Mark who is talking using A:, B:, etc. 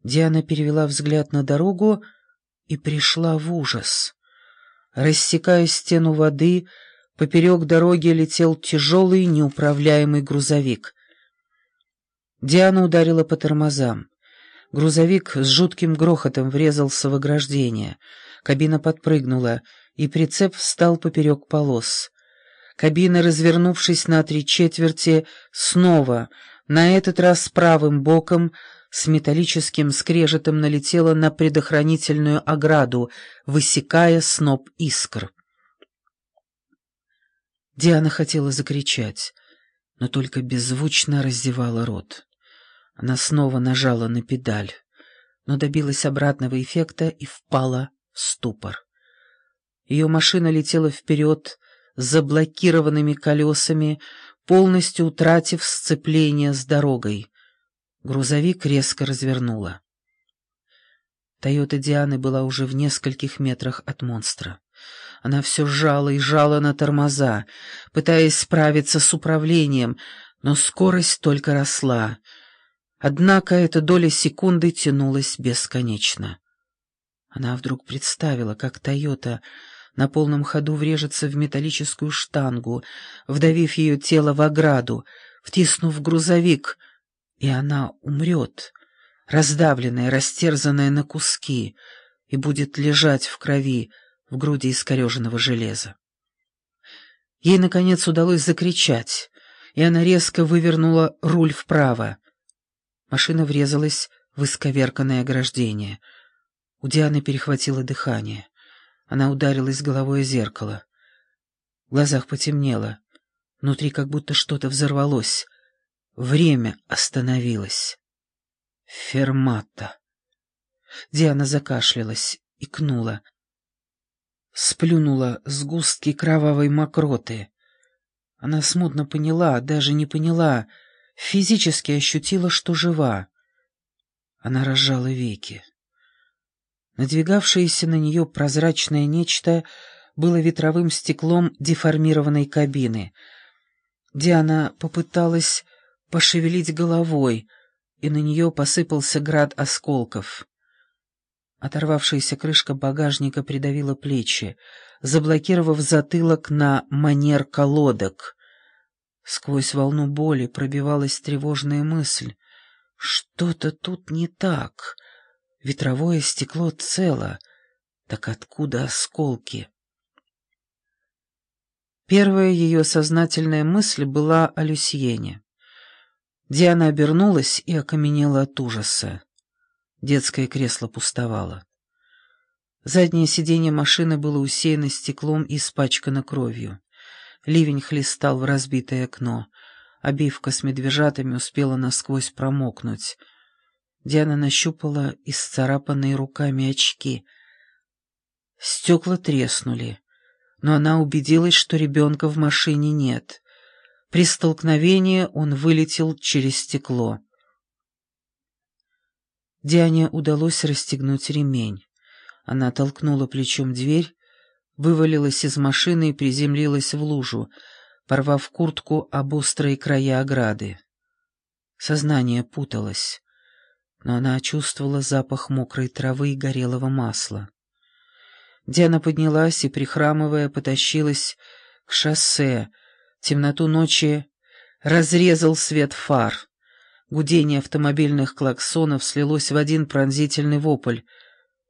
A: Диана перевела взгляд на дорогу и пришла в ужас. Рассекая стену воды, поперек дороги летел тяжелый неуправляемый грузовик. Диана ударила по тормозам. Грузовик с жутким грохотом врезался в ограждение. Кабина подпрыгнула, и прицеп встал поперек полос. Кабина, развернувшись на 3/4, снова, на этот раз правым боком, с металлическим скрежетом налетела на предохранительную ограду, высекая сноп искр. Диана хотела закричать, но только беззвучно раздевала рот. Она снова нажала на педаль, но добилась обратного эффекта и впала в ступор. Ее машина летела вперед с заблокированными колесами, полностью утратив сцепление с дорогой. Грузовик резко развернуло. «Тойота» Дианы была уже в нескольких метрах от монстра. Она все жала и жала на тормоза, пытаясь справиться с управлением, но скорость только росла. Однако эта доля секунды тянулась бесконечно. Она вдруг представила, как «Тойота» на полном ходу врежется в металлическую штангу, вдавив ее тело в ограду, втиснув в грузовик, и она умрет, раздавленная, растерзанная на куски, и будет лежать в крови в груди искореженного железа. Ей, наконец, удалось закричать, и она резко вывернула руль вправо. Машина врезалась в исковерканное ограждение. У Дианы перехватило дыхание. Она ударилась головой о зеркало. В глазах потемнело. Внутри как будто что-то взорвалось. Время остановилось. Фермата. Диана закашлялась, икнула. Сплюнула сгустки кровавой мокроты. Она смутно поняла, даже не поняла, физически ощутила, что жива. Она разжала веки. Надвигавшееся на нее прозрачное нечто было ветровым стеклом деформированной кабины. Диана попыталась пошевелить головой, и на нее посыпался град осколков. Оторвавшаяся крышка багажника придавила плечи, заблокировав затылок на манер колодок. Сквозь волну боли пробивалась тревожная мысль. Что-то тут не так. Ветровое стекло цело. Так откуда осколки? Первая ее сознательная мысль была о Люсьене. Диана обернулась и окаменела от ужаса. Детское кресло пустовало. Заднее сиденье машины было усеяно стеклом и испачкано кровью. Ливень хлестал в разбитое окно. Обивка с медвежатами успела насквозь промокнуть. Диана нащупала исцарапанные руками очки. Стекла треснули, но она убедилась, что ребенка в машине нет. При столкновении он вылетел через стекло. Диане удалось расстегнуть ремень. Она толкнула плечом дверь, вывалилась из машины и приземлилась в лужу, порвав куртку об острые края ограды. Сознание путалось, но она чувствовала запах мокрой травы и горелого масла. Диана поднялась и, прихрамывая, потащилась к шоссе. Темноту ночи разрезал свет фар. Гудение автомобильных клаксонов слилось в один пронзительный вопль.